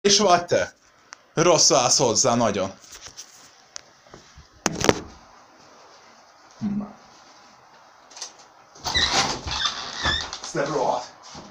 És vagy te? Rossz állsz hozzá nagyon. Te rohadt.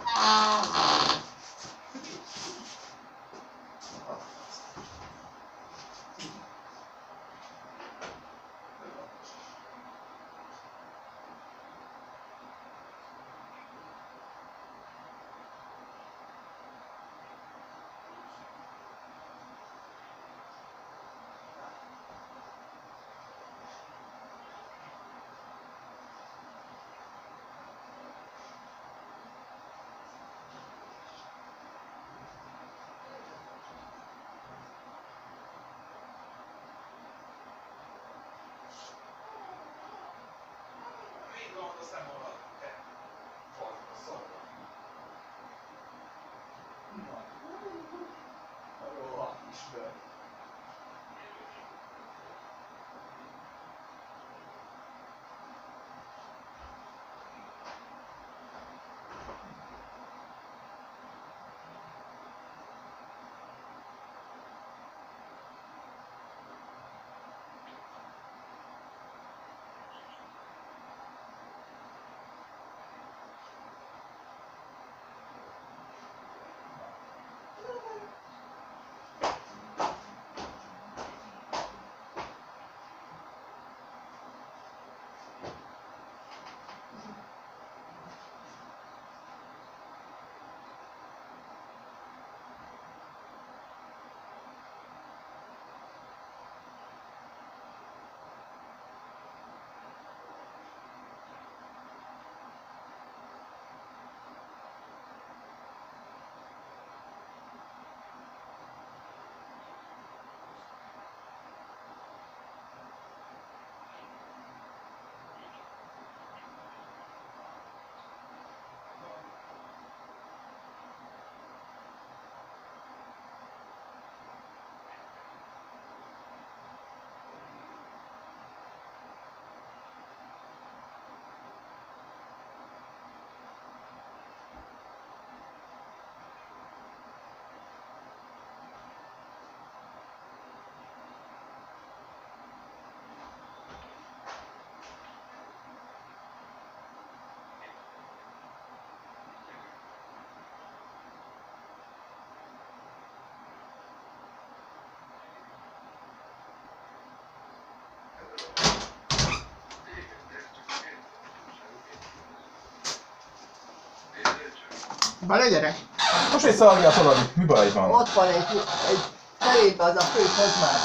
Bele gyerek! Most egy szalagja szaladi, mi baj van? Ott van egy felébe az a fő, hozd már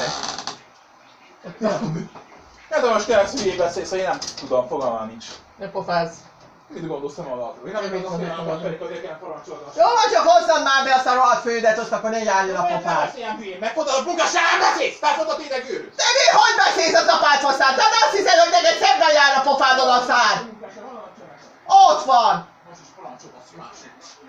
be! Nem tudom, most kell hülyé beszélsz, hogy én nem tudom, fogalmam nincs. Ne pofázz! Mit gondoltam magadról? Én nem gondolom, hogy nem pedig azért kell parancsolni. Jó, csak hozzam már be azt a rohadt fődet, azt akkor ne nyáljon a pofád! Ilyen hülyén, megfogod a munkásság, nem beszélsz! Felfogod tényleg őrült! De mi, hogy beszélsz az apád hozzá? Te azt hiszed, hogy neked szemben jár a pofádon a szár? Ott van! Most is parancsol, basszus más.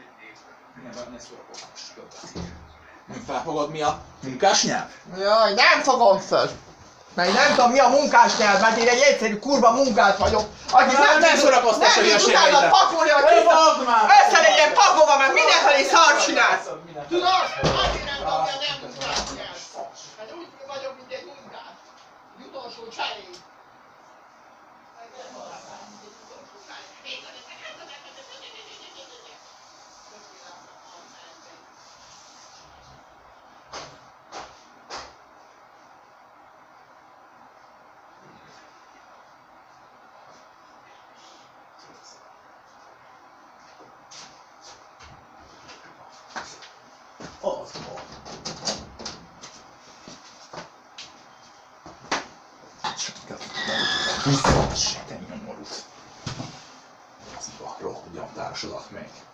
Ne szórakozz, nem felfogod mi a munkás nyelv? Jaj, nem fogom föl! Mert nem tudom mi a munkás nyelv, mert én egy egyszerű kurva munkás vagyok, aki ne szórakoztass a hülyeségeiddel! utána pakolni, hogy össze legyen pakolva, meg mindenfelé szart csinálsz! Tudod? Azért nem kapja a nem munkás nyelv! Mert úgy vagyok, mint egy munkás. Utolsó cseréd! Az van. Vissza, se te nyomorult. Az a rohadt társulat meg.